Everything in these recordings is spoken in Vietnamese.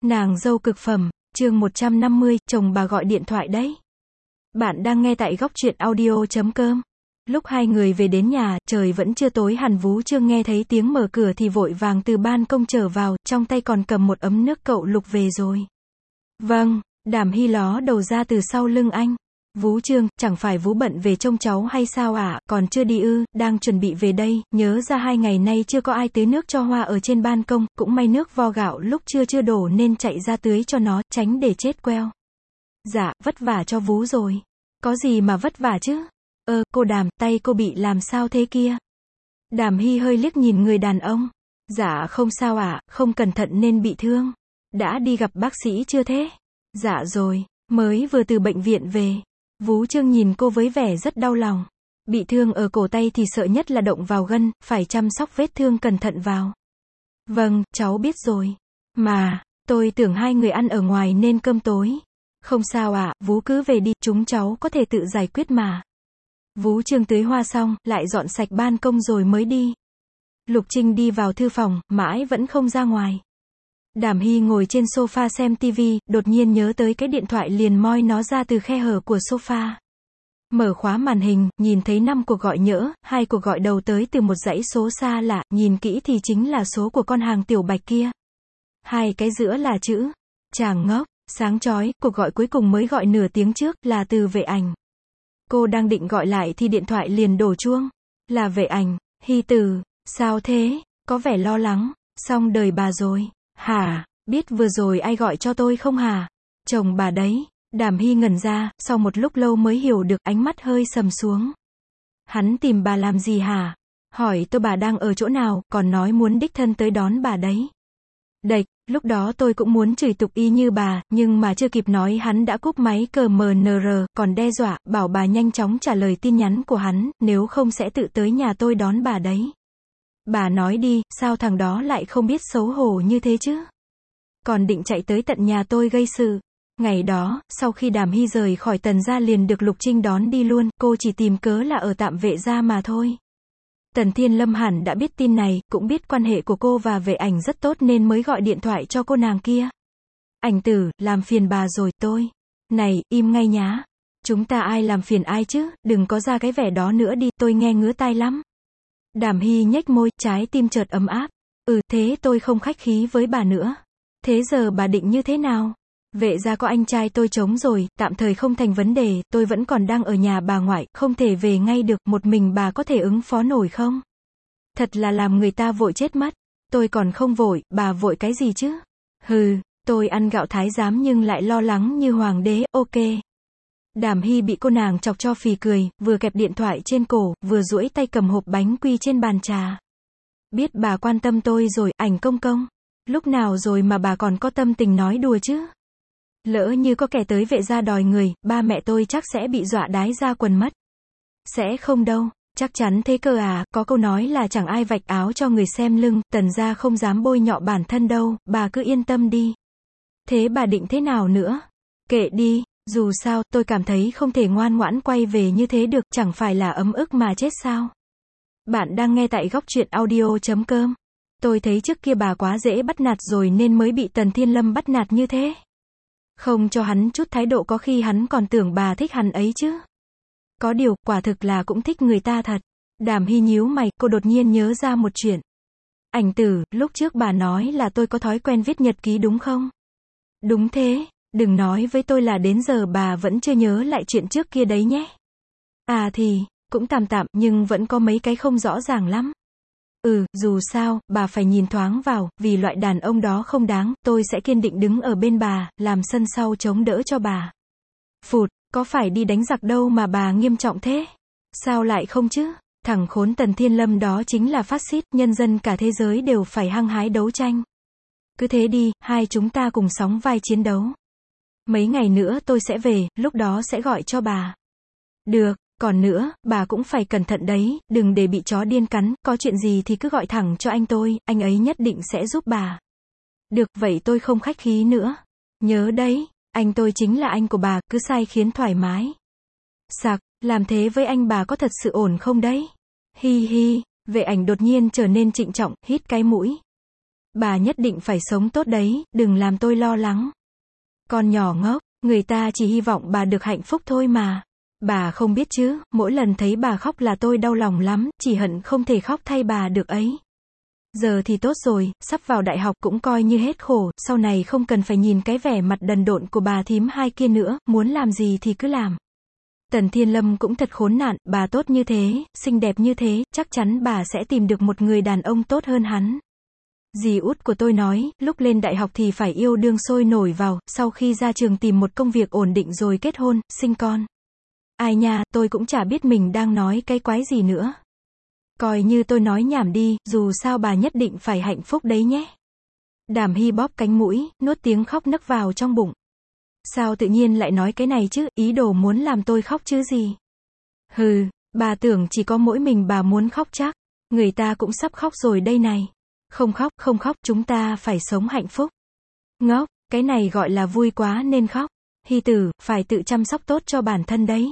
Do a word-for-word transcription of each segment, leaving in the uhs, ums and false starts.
Nàng dâu cực phẩm, chương một trăm năm mươi, chồng bà gọi điện thoại đấy. Bạn đang nghe tại góc truyện audio chấm com. Lúc hai người về đến nhà, trời vẫn chưa tối hẳn. Vú Trương nghe thấy tiếng mở cửa thì vội vàng từ ban công trở vào, trong tay còn cầm một ấm nước. Cậu Lục về rồi. Vâng, Đàm Hy ló đầu ra từ sau lưng anh. Vú Trương, chẳng phải Vú bận về trông cháu hay sao ạ? À? Còn chưa đi ư? Đang chuẩn bị về đây, nhớ ra hai ngày nay chưa có ai tưới nước cho hoa ở trên ban công, cũng may nước vo gạo lúc trưa chưa đổ nên chạy ra tưới cho nó, tránh để chết queo. Dạ, vất vả cho Vú rồi. Có gì mà vất vả chứ? Ơ, cô Đàm, tay cô bị làm sao thế kia? Đàm Hy hơi liếc nhìn người đàn ông. Dạ không sao ạ, à, không cẩn thận nên bị thương. Đã đi gặp bác sĩ chưa thế? Dạ rồi, mới vừa từ bệnh viện về. Vú Trương nhìn cô với vẻ rất đau lòng. Bị thương ở cổ tay thì sợ nhất là động vào gân, phải chăm sóc vết thương cẩn thận vào. Vâng, cháu biết rồi. Mà, tôi tưởng hai người ăn ở ngoài nên cơm tối. Không sao ạ, à, Vú cứ về đi, chúng cháu có thể tự giải quyết mà. Vú Trương tưới hoa xong, lại dọn sạch ban công rồi mới đi. Lục Trinh đi vào thư phòng, mãi vẫn không ra ngoài. Đàm Hy ngồi trên sofa xem tivi, đột nhiên nhớ tới cái điện thoại liền moi nó ra từ khe hở của sofa. Mở khóa màn hình, nhìn thấy năm cuộc gọi nhỡ, hai cuộc gọi đầu tới từ một dãy số xa lạ, nhìn kỹ thì chính là số của con hàng Tiểu Bạch kia. Hai cái giữa là chữ chàng ngốc, sáng chói, cuộc gọi cuối cùng mới gọi nửa tiếng trước, là từ Vệ Ảnh. Cô đang định gọi lại thì điện thoại liền đổ chuông. Là Vệ Ảnh. Hy Tử, sao thế? Có vẻ lo lắng, xong đời bà rồi. Hả, biết vừa rồi ai gọi cho tôi không hả? Chồng bà đấy. Đàm Hy ngẩn ra, sau một lúc lâu mới hiểu được, ánh mắt hơi sầm xuống. Hắn tìm bà làm gì hả? Hỏi tôi bà đang ở chỗ nào, còn nói muốn đích thân tới đón bà đấy. Đệch, lúc đó tôi cũng muốn chửi tục y như bà, nhưng mà chưa kịp nói hắn đã cúp máy cờ mờ nờ rờ, còn đe dọa, bảo bà nhanh chóng trả lời tin nhắn của hắn, nếu không sẽ tự tới nhà tôi đón bà đấy. Bà nói đi, sao thằng đó lại không biết xấu hổ như thế chứ? Còn định chạy tới tận nhà tôi gây sự. Ngày đó, sau khi Đàm Hy rời khỏi Tần gia liền được Lục Trinh đón đi luôn, cô chỉ tìm cớ là ở tạm Vệ gia mà thôi. Tần Thiên Lâm hẳn đã biết tin này, cũng biết quan hệ của cô và Vệ Ảnh rất tốt nên mới gọi điện thoại cho cô nàng kia. Ảnh tử, làm phiền bà rồi, tôi. Này, im ngay nhá. Chúng ta ai làm phiền ai chứ, đừng có ra cái vẻ đó nữa đi, tôi nghe ngứa tai lắm. Đàm Hy nhếch môi, trái tim chợt ấm áp. Ừ, thế tôi không khách khí với bà nữa. Thế giờ bà định như thế nào? Vệ gia có anh trai tôi trống rồi, tạm thời không thành vấn đề, tôi vẫn còn đang ở nhà bà ngoại, không thể về ngay được, một mình bà có thể ứng phó nổi không? Thật là làm người ta vội chết mất. Tôi còn không vội, bà vội cái gì chứ? Hừ, tôi ăn gạo thái giám nhưng lại lo lắng như hoàng đế, ok. Đàm Hy bị cô nàng chọc cho phì cười, vừa kẹp điện thoại trên cổ, vừa duỗi tay cầm hộp bánh quy trên bàn trà. Biết bà quan tâm tôi rồi, Ảnh công công. Lúc nào rồi mà bà còn có tâm tình nói đùa chứ? Lỡ như có kẻ tới Vệ gia đòi người, ba mẹ tôi chắc sẽ bị dọa đái ra quần mất. Sẽ không đâu, chắc chắn thế cơ à, có câu nói là chẳng ai vạch áo cho người xem lưng, Tần gia không dám bôi nhọ bản thân đâu, bà cứ yên tâm đi. Thế bà định thế nào nữa? Kệ đi, dù sao, tôi cảm thấy không thể ngoan ngoãn quay về như thế được, chẳng phải là ấm ức mà chết sao? Bạn đang nghe tại góc truyện audio chấm com. Tôi thấy trước kia bà quá dễ bắt nạt rồi nên mới bị Tần Thiên Lâm bắt nạt như thế. Không cho hắn chút thái độ có khi hắn còn tưởng bà thích hắn ấy chứ. Có điều, quả thực là cũng thích người ta thật. Đàm Hy nhíu mày, cô đột nhiên nhớ ra một chuyện. Ảnh tử, lúc trước bà nói là tôi có thói quen viết nhật ký đúng không? Đúng thế, đừng nói với tôi là đến giờ bà vẫn chưa nhớ lại chuyện trước kia đấy nhé. À thì, cũng tạm tạm, nhưng vẫn có mấy cái không rõ ràng lắm. Ừ, dù sao, bà phải nhìn thoáng vào, vì loại đàn ông đó không đáng, tôi sẽ kiên định đứng ở bên bà, làm sân sau chống đỡ cho bà. Phụt, có phải đi đánh giặc đâu mà bà nghiêm trọng thế? Sao lại không chứ? Thằng khốn Tần Thiên Lâm đó chính là phát xít, nhân dân cả thế giới đều phải hăng hái đấu tranh. Cứ thế đi, hai chúng ta cùng sóng vai chiến đấu. Mấy ngày nữa tôi sẽ về, lúc đó sẽ gọi cho bà. Được. Còn nữa, bà cũng phải cẩn thận đấy, đừng để bị chó điên cắn, có chuyện gì thì cứ gọi thẳng cho anh tôi, anh ấy nhất định sẽ giúp bà. Được, vậy tôi không khách khí nữa. Nhớ đấy, anh tôi chính là anh của bà, cứ sai khiến thoải mái. Sặc, làm thế với anh bà có thật sự ổn không đấy? Hi hi, Vệ Ảnh đột nhiên trở nên trịnh trọng, hít cái mũi. Bà nhất định phải sống tốt đấy, đừng làm tôi lo lắng. Con nhỏ ngốc, người ta chỉ hy vọng bà được hạnh phúc thôi mà. Bà không biết chứ, mỗi lần thấy bà khóc là tôi đau lòng lắm, chỉ hận không thể khóc thay bà được ấy. Giờ thì tốt rồi, sắp vào đại học cũng coi như hết khổ, sau này không cần phải nhìn cái vẻ mặt đần độn của bà thím hai kia nữa, muốn làm gì thì cứ làm. Tần Thiên Lâm cũng thật khốn nạn, bà tốt như thế, xinh đẹp như thế, chắc chắn bà sẽ tìm được một người đàn ông tốt hơn hắn. Dì út của tôi nói, lúc lên đại học thì phải yêu đương sôi nổi vào, sau khi ra trường tìm một công việc ổn định rồi kết hôn, sinh con. Ai nha, tôi cũng chả biết mình đang nói cái quái gì nữa. Coi như tôi nói nhảm đi, dù sao bà nhất định phải hạnh phúc đấy nhé. Đàm Hy bóp cánh mũi, nuốt tiếng khóc nấc vào trong bụng. Sao tự nhiên lại nói cái này chứ, ý đồ muốn làm tôi khóc chứ gì. Hừ, bà tưởng chỉ có mỗi mình bà muốn khóc chắc. Người ta cũng sắp khóc rồi đây này. Không khóc, không khóc, chúng ta phải sống hạnh phúc. Ngốc, cái này gọi là vui quá nên khóc. Hy tử, phải tự chăm sóc tốt cho bản thân đấy.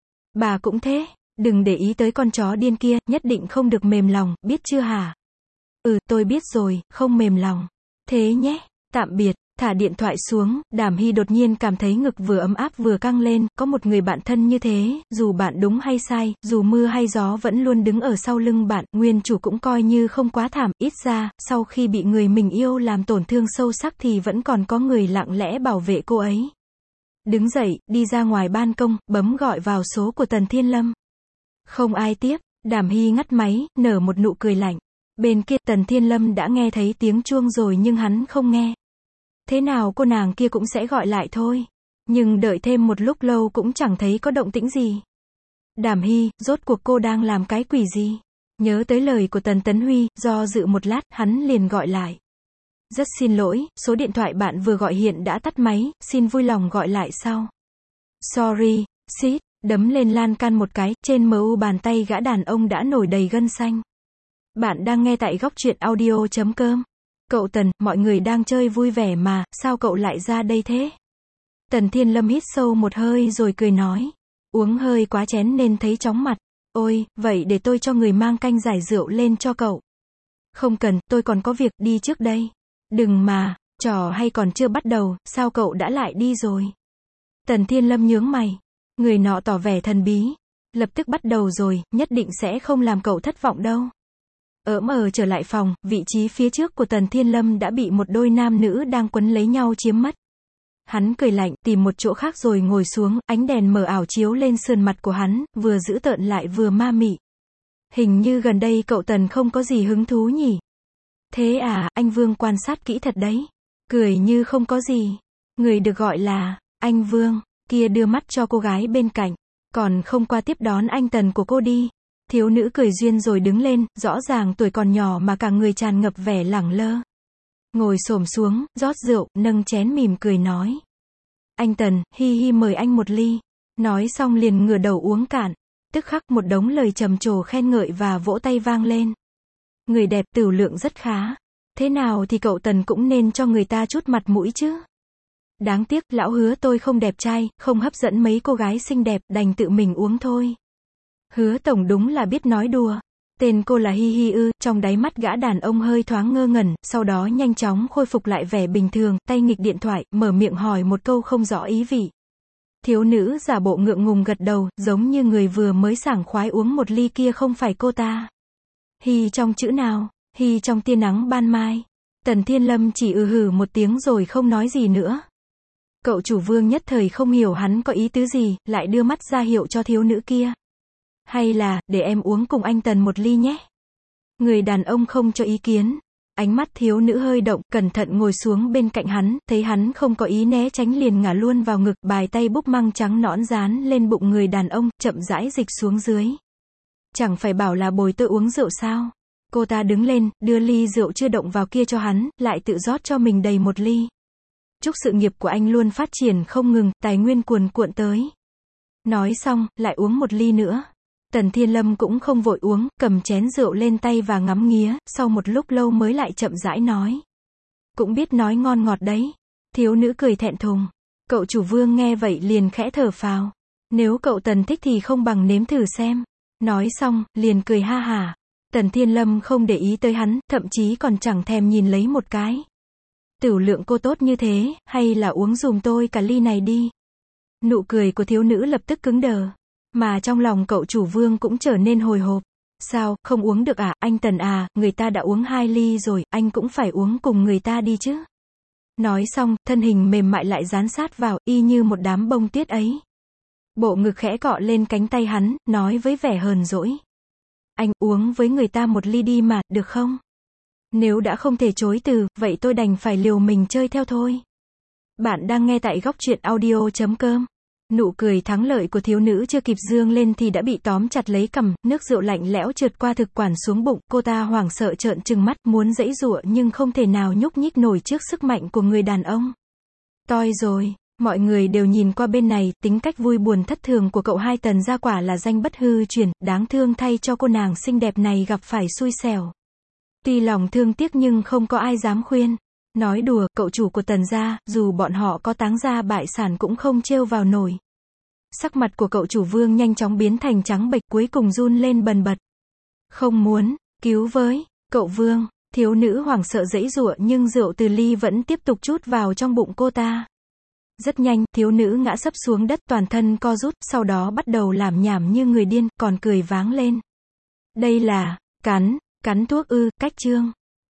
Bà cũng thế, đừng để ý tới con chó điên kia, nhất định không được mềm lòng, biết chưa hả? Ừ, tôi biết rồi, không mềm lòng. Thế nhé, tạm biệt. Thả điện thoại xuống, Đàm Hy đột nhiên cảm thấy ngực vừa ấm áp vừa căng lên, có một người bạn thân như thế, dù bạn đúng hay sai, dù mưa hay gió vẫn luôn đứng ở sau lưng bạn, nguyên chủ cũng coi như không quá thảm, ít ra, sau khi bị người mình yêu làm tổn thương sâu sắc thì vẫn còn có người lặng lẽ bảo vệ cô ấy. Đứng dậy, đi ra ngoài ban công, bấm gọi vào số của Tần Thiên Lâm. Không ai tiếp, Đàm Hy ngắt máy, nở một nụ cười lạnh. Bên kia, Tần Thiên Lâm đã nghe thấy tiếng chuông rồi nhưng hắn không nghe. Thế nào cô nàng kia cũng sẽ gọi lại thôi. Nhưng đợi thêm một lúc lâu cũng chẳng thấy có động tĩnh gì. Đàm Hy, rốt cuộc cô đang làm cái quỷ gì? Nhớ tới lời của Tần Tấn Huy, do dự một lát, hắn liền gọi lại. Rất xin lỗi, số điện thoại bạn vừa gọi hiện đã tắt máy, xin vui lòng gọi lại sau. Sorry, xít, đấm lên lan can một cái, trên em u bàn tay gã đàn ông đã nổi đầy gân xanh. Bạn đang nghe tại góc truyện audio chấm com. Cậu Tần, mọi người đang chơi vui vẻ mà, sao cậu lại ra đây thế? Tần Thiên Lâm hít sâu một hơi rồi cười nói. Uống hơi quá chén nên thấy chóng mặt. Ôi, vậy để tôi cho người mang canh giải rượu lên cho cậu. Không cần, tôi còn có việc, đi trước đây. Đừng mà, trò hay còn chưa bắt đầu, sao cậu đã lại đi rồi? Tần Thiên Lâm nhướng mày. Người nọ tỏ vẻ thần bí. Lập tức bắt đầu rồi, nhất định sẽ không làm cậu thất vọng đâu. Ỡm ờ trở lại phòng, vị trí phía trước của Tần Thiên Lâm đã bị một đôi nam nữ đang quấn lấy nhau chiếm mất. Hắn cười lạnh, tìm một chỗ khác rồi ngồi xuống, ánh đèn mờ ảo chiếu lên sườn mặt của hắn, vừa dữ tợn lại vừa ma mị. Hình như gần đây cậu Tần không có gì hứng thú nhỉ? Thế à, anh Vương quan sát kỹ thật đấy. Cười như không có gì. Người được gọi là, anh Vương, kia đưa mắt cho cô gái bên cạnh. Còn không qua tiếp đón anh Tần của cô đi. Thiếu nữ cười duyên rồi đứng lên, rõ ràng tuổi còn nhỏ mà cả người tràn ngập vẻ lẳng lơ. Ngồi xổm xuống, rót rượu, nâng chén mỉm cười nói. Anh Tần, hi hi mời anh một ly. Nói xong liền ngửa đầu uống cạn. Tức khắc một đống lời trầm trồ khen ngợi và vỗ tay vang lên. Người đẹp tửu lượng rất khá. Thế nào thì cậu Tần cũng nên cho người ta chút mặt mũi chứ. Đáng tiếc, lão hứa tôi không đẹp trai, không hấp dẫn mấy cô gái xinh đẹp, đành tự mình uống thôi. Hứa tổng đúng là biết nói đùa. Tên cô là Hi Hi ư, trong đáy mắt gã đàn ông hơi thoáng ngơ ngẩn, sau đó nhanh chóng khôi phục lại vẻ bình thường, tay nghịch điện thoại, mở miệng hỏi một câu không rõ ý vị. Thiếu nữ giả bộ ngượng ngùng gật đầu, giống như người vừa mới sảng khoái uống một ly kia không phải cô ta. Hi trong chữ nào? Hi trong tia nắng ban mai. Tần Thiên Lâm chỉ ừ hử một tiếng rồi không nói gì nữa. Cậu chủ Vương nhất thời không hiểu hắn có ý tứ gì, lại đưa mắt ra hiệu cho thiếu nữ kia. Hay là, để em uống cùng anh Tần một ly nhé. Người đàn ông không cho ý kiến. Ánh mắt thiếu nữ hơi động, cẩn thận ngồi xuống bên cạnh hắn, thấy hắn không có ý né tránh liền ngả luôn vào ngực, bài tay búp măng trắng nõn dán lên bụng người đàn ông, chậm rãi dịch xuống dưới. Chẳng phải bảo là bồi tôi uống rượu sao? Cô ta đứng lên, đưa ly rượu chưa động vào kia cho hắn, lại tự rót cho mình đầy một ly. Chúc sự nghiệp của anh luôn phát triển không ngừng, tài nguyên cuồn cuộn tới. Nói xong, lại uống một ly nữa. Tần Thiên Lâm cũng không vội uống, cầm chén rượu lên tay và ngắm nghía, sau một lúc lâu mới lại chậm rãi nói. Cũng biết nói ngon ngọt đấy. Thiếu nữ cười thẹn thùng. Cậu chủ Vương nghe vậy liền khẽ thở phào. Nếu cậu Tần thích thì không bằng nếm thử xem. Nói xong, liền cười ha hả. Tần Thiên Lâm không để ý tới hắn, thậm chí còn chẳng thèm nhìn lấy một cái. Tửu lượng cô tốt như thế, hay là uống dùm tôi cả ly này đi. Nụ cười của thiếu nữ lập tức cứng đờ. Mà trong lòng cậu chủ Vương cũng trở nên hồi hộp. Sao, không uống được à, anh Tần à, người ta đã uống hai ly rồi, anh cũng phải uống cùng người ta đi chứ. Nói xong, thân hình mềm mại lại dán sát vào, y như một đám bông tuyết ấy. Bộ ngực khẽ cọ lên cánh tay hắn, nói với vẻ hờn dỗi. Anh uống với người ta một ly đi mà, được không? Nếu đã không thể chối từ, vậy tôi đành phải liều mình chơi theo thôi. Bạn đang nghe tại góc truyện audio chấm com. Nụ cười thắng lợi của thiếu nữ chưa kịp dương lên thì đã bị tóm chặt lấy cằm, nước rượu lạnh lẽo trượt qua thực quản xuống bụng, cô ta hoảng sợ trợn trừng mắt, muốn giãy giụa nhưng không thể nào nhúc nhích nổi trước sức mạnh của người đàn ông. Toi rồi, mọi người đều nhìn qua bên này, tính cách vui buồn thất thường của cậu hai Tần gia quả là danh bất hư truyền, đáng thương thay cho cô nàng xinh đẹp này gặp phải xui xẻo. Tuy lòng thương tiếc nhưng không có ai dám khuyên. Nói đùa, cậu chủ của Tần gia, dù bọn họ có táng gia bại sản cũng không trêu vào nổi. Sắc mặt của cậu chủ Vương nhanh chóng biến thành trắng bệch, cuối cùng run lên bần bật. Không muốn, cứu với, cậu Vương, thiếu nữ hoảng sợ giãy giụa nhưng rượu từ ly vẫn tiếp tục trút vào trong bụng cô ta. Rất nhanh, thiếu nữ ngã sấp xuống đất, toàn thân co rút, sau đó bắt đầu làm nhảm như người điên, còn cười váng lên. Đây là, cắn, cắn thuốc ư, cách chương.